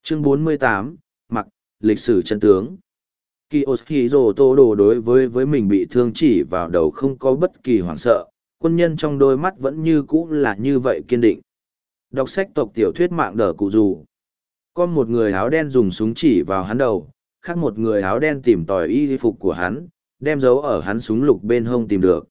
Chương 48, mặc, lịch sử chân tướng. Kiyoshiro Todo đối với mình bị thương chỉ vào đầu không có bất kỳ hoảng sợ, quân nhân trong đôi mắt vẫn như cũ là như vậy kiên định. Đọc sách tộc tiểu thuyết mạng đờ cụ dù. Có một người áo đen dùng súng chỉ vào hắn đầu, khác một người áo đen tìm tòi y phục của hắn, đem dấu ở hắn súng lục bên hông tìm được.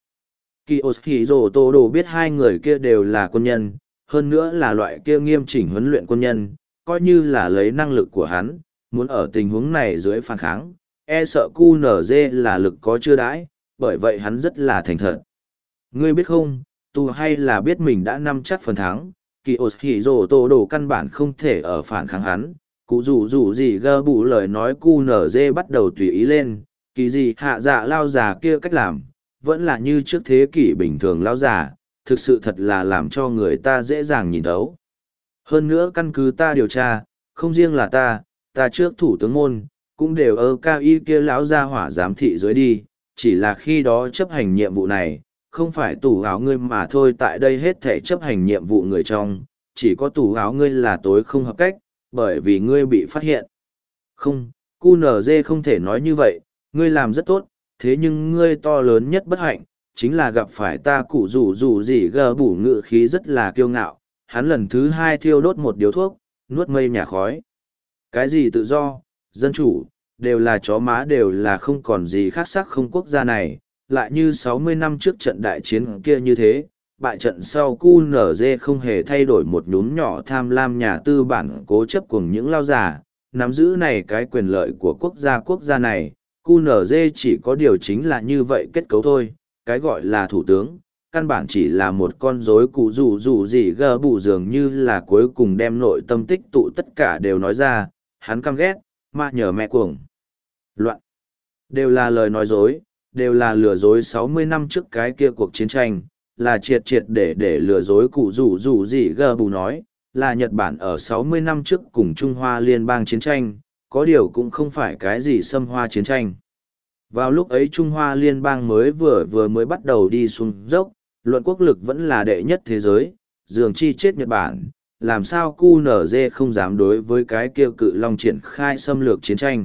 Kiyoshiro Todo biết hai người kia đều là quân nhân, hơn nữa là loại kia nghiêm chỉnh huấn luyện quân nhân, coi như là lấy năng lực của hắn, muốn ở tình huống này dưới phản kháng, e sợ QNZ là lực có chưa đãi, bởi vậy hắn rất là thành thật. Ngươi biết không, tu hay là biết mình đã nắm chắc phần thắng, Kiyoshiro Todo căn bản không thể ở phản kháng hắn, cụ dù gì gơ bụ lời nói QNZ bắt đầu tùy ý lên, kỳ gì hạ dạ lao già kia cách làm, vẫn là như trước thế kỷ bình thường lao già, thực sự thật là làm cho người ta dễ dàng nhìn thấu. Hơn nữa căn cứ ta điều tra, không riêng là ta trước thủ tướng môn, cũng đều ở cao y kia lão gia hỏa giám thị dưới đi, chỉ là khi đó chấp hành nhiệm vụ này, không phải tủ áo ngươi mà thôi, tại đây hết thể chấp hành nhiệm vụ người trong, chỉ có tủ áo ngươi là tối không hợp cách, bởi vì ngươi bị phát hiện. Không, QNZ không thể nói như vậy, ngươi làm rất tốt, thế nhưng ngươi to lớn nhất bất hạnh, chính là gặp phải ta cụ rủ gì gờ bủ ngự khí rất là kiêu ngạo, hắn lần thứ hai thiêu đốt một điếu thuốc, nuốt mây nhà khói. Cái gì tự do, dân chủ, đều là chó má, đều là không còn gì khác sắc không quốc gia này, lại như 60 năm trước trận đại chiến kia như thế, bại trận sau QNZ không hề thay đổi một nhúm nhỏ tham lam nhà tư bản cố chấp cùng những lao giả, nắm giữ này cái quyền lợi của quốc gia này, QNZ chỉ có điều chính là như vậy kết cấu thôi, cái gọi là thủ tướng, căn bản chỉ là một con rối cụ dù gì gờ bù dường như là cuối cùng đem nội tâm tích tụ tất cả đều nói ra, hắn căm ghét, mà nhờ mẹ cuồng. Loạn. Đều là lời nói dối, đều là lừa dối 60 năm trước cái kia cuộc chiến tranh, là triệt để lừa dối cụ dù gì gờ bù nói, là Nhật Bản ở 60 năm trước cùng Trung Hoa liên bang chiến tranh, có điều cũng không phải cái gì xâm hoa chiến tranh. Vào lúc ấy Trung Hoa liên bang vừa mới bắt đầu đi xuống dốc, luận quốc lực vẫn là đệ nhất thế giới, dường chi chết Nhật Bản, làm sao QNZ không dám đối với cái kia cự long triển khai xâm lược chiến tranh.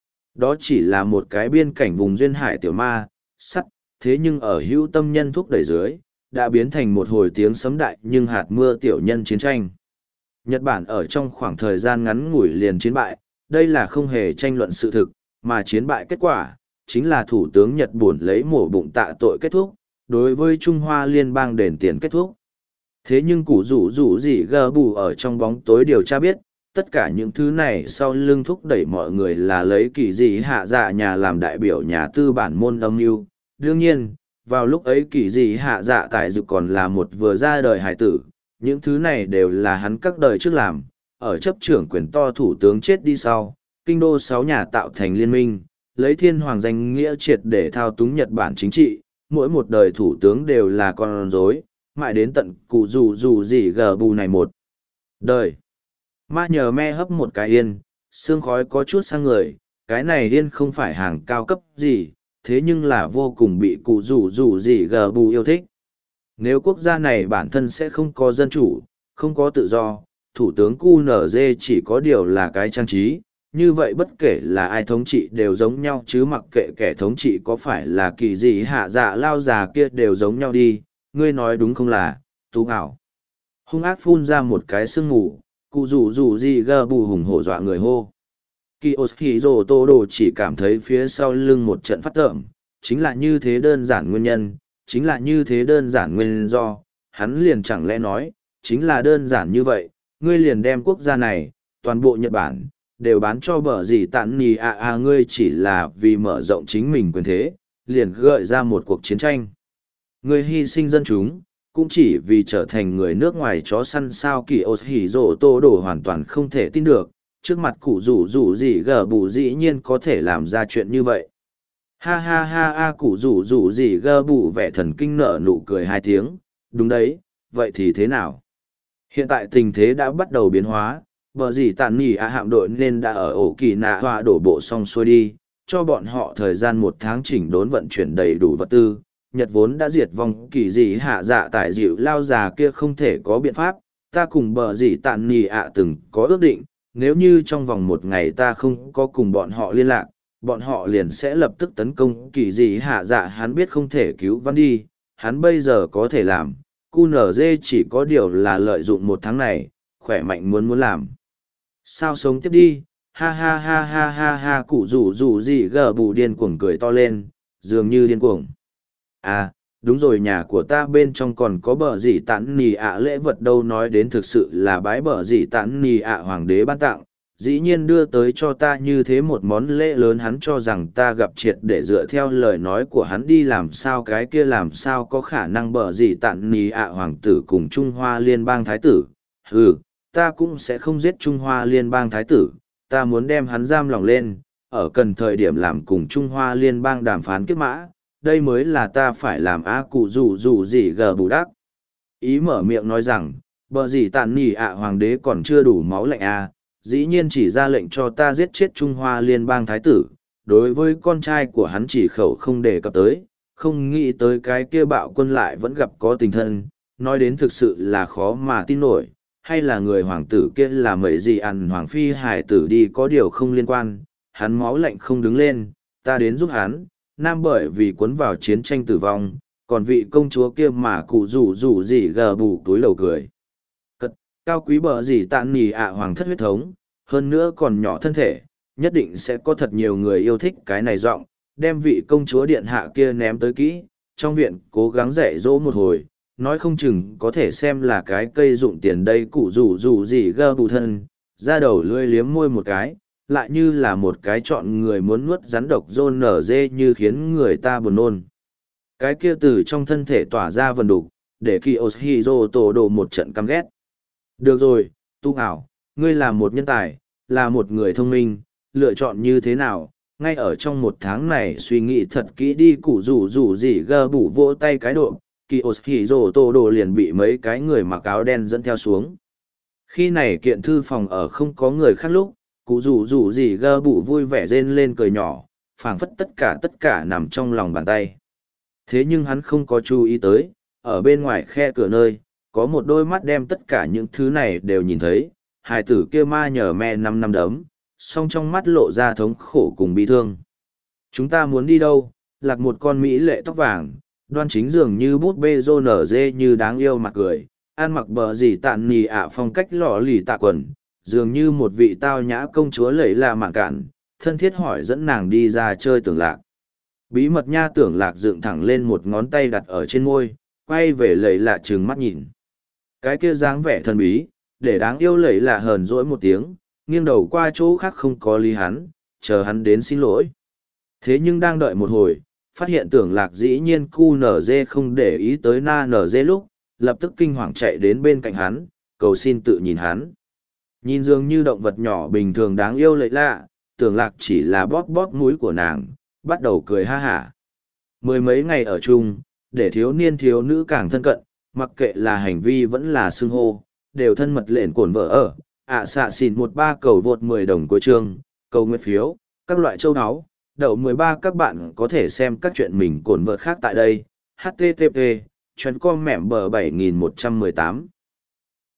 Đó chỉ là một cái biên cảnh vùng duyên hải tiểu ma, sắt, thế nhưng ở hữu tâm nhân thúc đẩy dưới, đã biến thành một hồi tiếng sấm đại nhưng hạt mưa tiểu nhân chiến tranh. Nhật Bản ở trong khoảng thời gian ngắn ngủi liền chiến bại, đây là không hề tranh luận sự thực, mà chiến bại kết quả, chính là Thủ tướng Nhật Bản lấy mổ bụng tạ tội kết thúc, đối với Trung Hoa liên bang đền tiền kết thúc. Thế nhưng cụ rủ gì gờ bù ở trong bóng tối điều tra biết, tất cả những thứ này sau lưng thúc đẩy mọi người là lấy kỳ dị hạ dạ nhà làm đại biểu nhà tư bản môn âm mưu. Đương nhiên, vào lúc ấy kỳ dị hạ dạ tại dự còn là một vừa ra đời hải tử, những thứ này đều là hắn các đời trước làm, ở chấp trưởng quyền to thủ tướng chết đi sau, kinh đô 6 nhà tạo thành liên minh, lấy thiên hoàng danh nghĩa triệt để thao túng Nhật Bản chính trị, mỗi một đời thủ tướng đều là con rối, mãi đến tận cụ dù gì gờ bù này một đời. Ma nhờ me hấp một cái yên, sương khói có chút sang người, cái này yên không phải hàng cao cấp gì, thế nhưng là vô cùng bị cụ dù gì gờ bù yêu thích. Nếu quốc gia này bản thân sẽ không có dân chủ, không có tự do, thủ tướng QNZ chỉ có điều là cái trang trí, như vậy bất kể là ai thống trị đều giống nhau chứ mặc kệ kẻ thống trị có phải là kỳ gì hạ dạ lao già kia đều giống nhau đi, ngươi nói đúng không là, tú ảo. Hung ác phun ra một cái sương mù, cụ dù gì gờ bù hùng hổ dọa người hô. Kiyoshiro Todo chỉ cảm thấy phía sau lưng một trận phát tởm, chính là như thế đơn giản nguyên nhân, chính là như thế đơn giản nguyên do, hắn liền chẳng lẽ nói, chính là đơn giản như vậy, ngươi liền đem quốc gia này, toàn bộ Nhật Bản, đều bán cho bờ gì tạn nì ngươi chỉ là vì mở rộng chính mình quyền thế, liền gợi ra một cuộc chiến tranh. Ngươi hy sinh dân chúng, cũng chỉ vì trở thành người nước ngoài chó săn sao. Kiyoshiro Todo hoàn toàn không thể tin được, trước mặt cụ rủ gì gờ bù dĩ nhiên có thể làm ra chuyện như vậy. Ha ha ha ha, cụ rủ gì gờ bù vẻ thần kinh nở nụ cười 2 tiếng, đúng đấy, vậy thì thế nào? Hiện tại tình thế đã bắt đầu biến hóa, bờ gì tàn nỉ hạm đội nên đã ở ổ kỳ nạ họa đổ bộ xong xuôi đi, cho bọn họ thời gian 1 tháng chỉnh đốn vận chuyển đầy đủ vật tư. Nhật vốn đã diệt vong kỳ dị hạ dạ tại dịu lao già kia không thể có biện pháp, ta cùng bờ dị tạn nì từng có ước định, nếu như trong vòng một ngày ta không có cùng bọn họ liên lạc, bọn họ liền sẽ lập tức tấn công kỳ dị hạ dạ. Hắn biết không thể cứu vãn đi, hắn bây giờ có thể làm, QNZ chỉ có điều là lợi dụng một tháng này, khỏe mạnh muốn làm. Sao sống tiếp đi, ha ha ha ha ha ha, cụ rủ gì gờ bù điên cuồng cười to lên, dường như điên cuồng. À, đúng rồi, nhà của ta bên trong còn có bờ gì tán nì ạ lễ vật đâu. Nói đến thực sự là bái bờ gì tán nì ạ hoàng đế ban tặng, dĩ nhiên đưa tới cho ta như thế một món lễ lớn. Hắn cho rằng ta gặp triệt để dựa theo lời nói của hắn đi làm sao, cái kia làm sao có khả năng bờ gì tán nì ạ hoàng tử cùng Trung Hoa Liên bang thái tử. Ta cũng sẽ không giết Trung Hoa Liên bang thái tử, ta muốn đem hắn giam lỏng lên, ở cần thời điểm làm cùng Trung Hoa Liên bang đàm phán kiếp mã, đây mới là ta phải làm. Cụ rủ gì gờ bù đắc ý mở miệng nói rằng, bờ gì tàn nỉ ạ hoàng đế còn chưa đủ máu lạnh dĩ nhiên chỉ ra lệnh cho ta giết chết Trung Hoa Liên bang thái tử, đối với con trai của hắn chỉ khẩu không đề cập tới, không nghĩ tới cái kia bạo quân lại vẫn gặp có tình thân, nói đến thực sự là khó mà tin nổi. Hay là người hoàng tử kia là mấy gì ăn hoàng phi hải tử đi, có điều không liên quan, hắn máu lạnh không đứng lên, ta đến giúp hắn, nam bởi vì cuốn vào chiến tranh tử vong, còn vị công chúa kia mà cụ rủ gì gờ bù túi lầu cười. Cất, cao quý bờ gì tạn nì ạ hoàng thất huyết thống, hơn nữa còn nhỏ thân thể, nhất định sẽ có thật nhiều người yêu thích cái này giọng, đem vị công chúa điện hạ kia ném tới kỹ, trong viện cố gắng dạy dỗ một hồi. Nói không chừng có thể xem là cái cây dụng tiền đây. Cụ rủ gì gơ bù thân, ra đầu lươi liếm môi một cái, lại như là một cái chọn người muốn nuốt rắn độc rôn nở dê, như khiến người ta buồn nôn. Cái kia từ trong thân thể tỏa ra vần đục, để Kiyoshiro tổ đồ một trận căm ghét. Được rồi, tu ảo, ngươi là một nhân tài, là một người thông minh, lựa chọn như thế nào, ngay ở trong một tháng này suy nghĩ thật kỹ đi. Cụ rủ gì gơ bù vỗ tay cái độ. Kiyoshiro Tô Đồ liền bị mấy cái người mặc áo đen dẫn theo xuống. Khi này kiện thư phòng ở không có người khác lúc, cụ rủ gì gơ bụ vui vẻ rên lên cười nhỏ, phảng phất tất cả nằm trong lòng bàn tay. Thế nhưng hắn không có chú ý tới, ở bên ngoài khe cửa nơi, có một đôi mắt đem tất cả những thứ này đều nhìn thấy. Hài tử kia ma nhờ me 5 năm đấm, song trong mắt lộ ra thống khổ cùng bi thương. Chúng ta muốn đi đâu? Lạc một con mỹ lệ tóc vàng, đoan chính dường như bút bê rô nở dê như đáng yêu mặt cười, ăn mặc bờ gì tạn nì ạ phong cách lọ lì tạ quần, dường như một vị tao nhã công chúa lẫy là mạn cạn, thân thiết hỏi dẫn nàng đi ra chơi Tưởng Lạc. Bí mật nha. Tưởng Lạc dựng thẳng lên một ngón tay đặt ở trên môi, quay về lẫy lạ trừng mắt nhìn. Cái kia dáng vẻ thần bí, để đáng yêu lẫy lạ hờn dỗi một tiếng, nghiêng đầu qua chỗ khác không có lý hắn, chờ hắn đến xin lỗi. Thế nhưng đang đợi một hồi, phát hiện Tưởng Lạc dĩ nhiên QNZ không để ý tới NZ lúc, lập tức kinh hoàng chạy đến bên cạnh hắn, cầu xin tự nhìn hắn. Nhìn dường như động vật nhỏ bình thường đáng yêu lệ lạ, Tưởng Lạc chỉ là bóp bóp mũi của nàng, bắt đầu cười ha hả. Mười mấy ngày ở chung, để thiếu niên thiếu nữ càng thân cận, mặc kệ là hành vi vẫn là xưng hô, đều thân mật lện cổn vợ ở. Xạ xỉn 13 cầu vượt 10 đồng cuối chương, cầu nguyện phiếu, các loại châu áo. Đậu 13 các bạn có thể xem các chuyện mình cồn vợt khác tại đây. http://com mẻm bờ 7118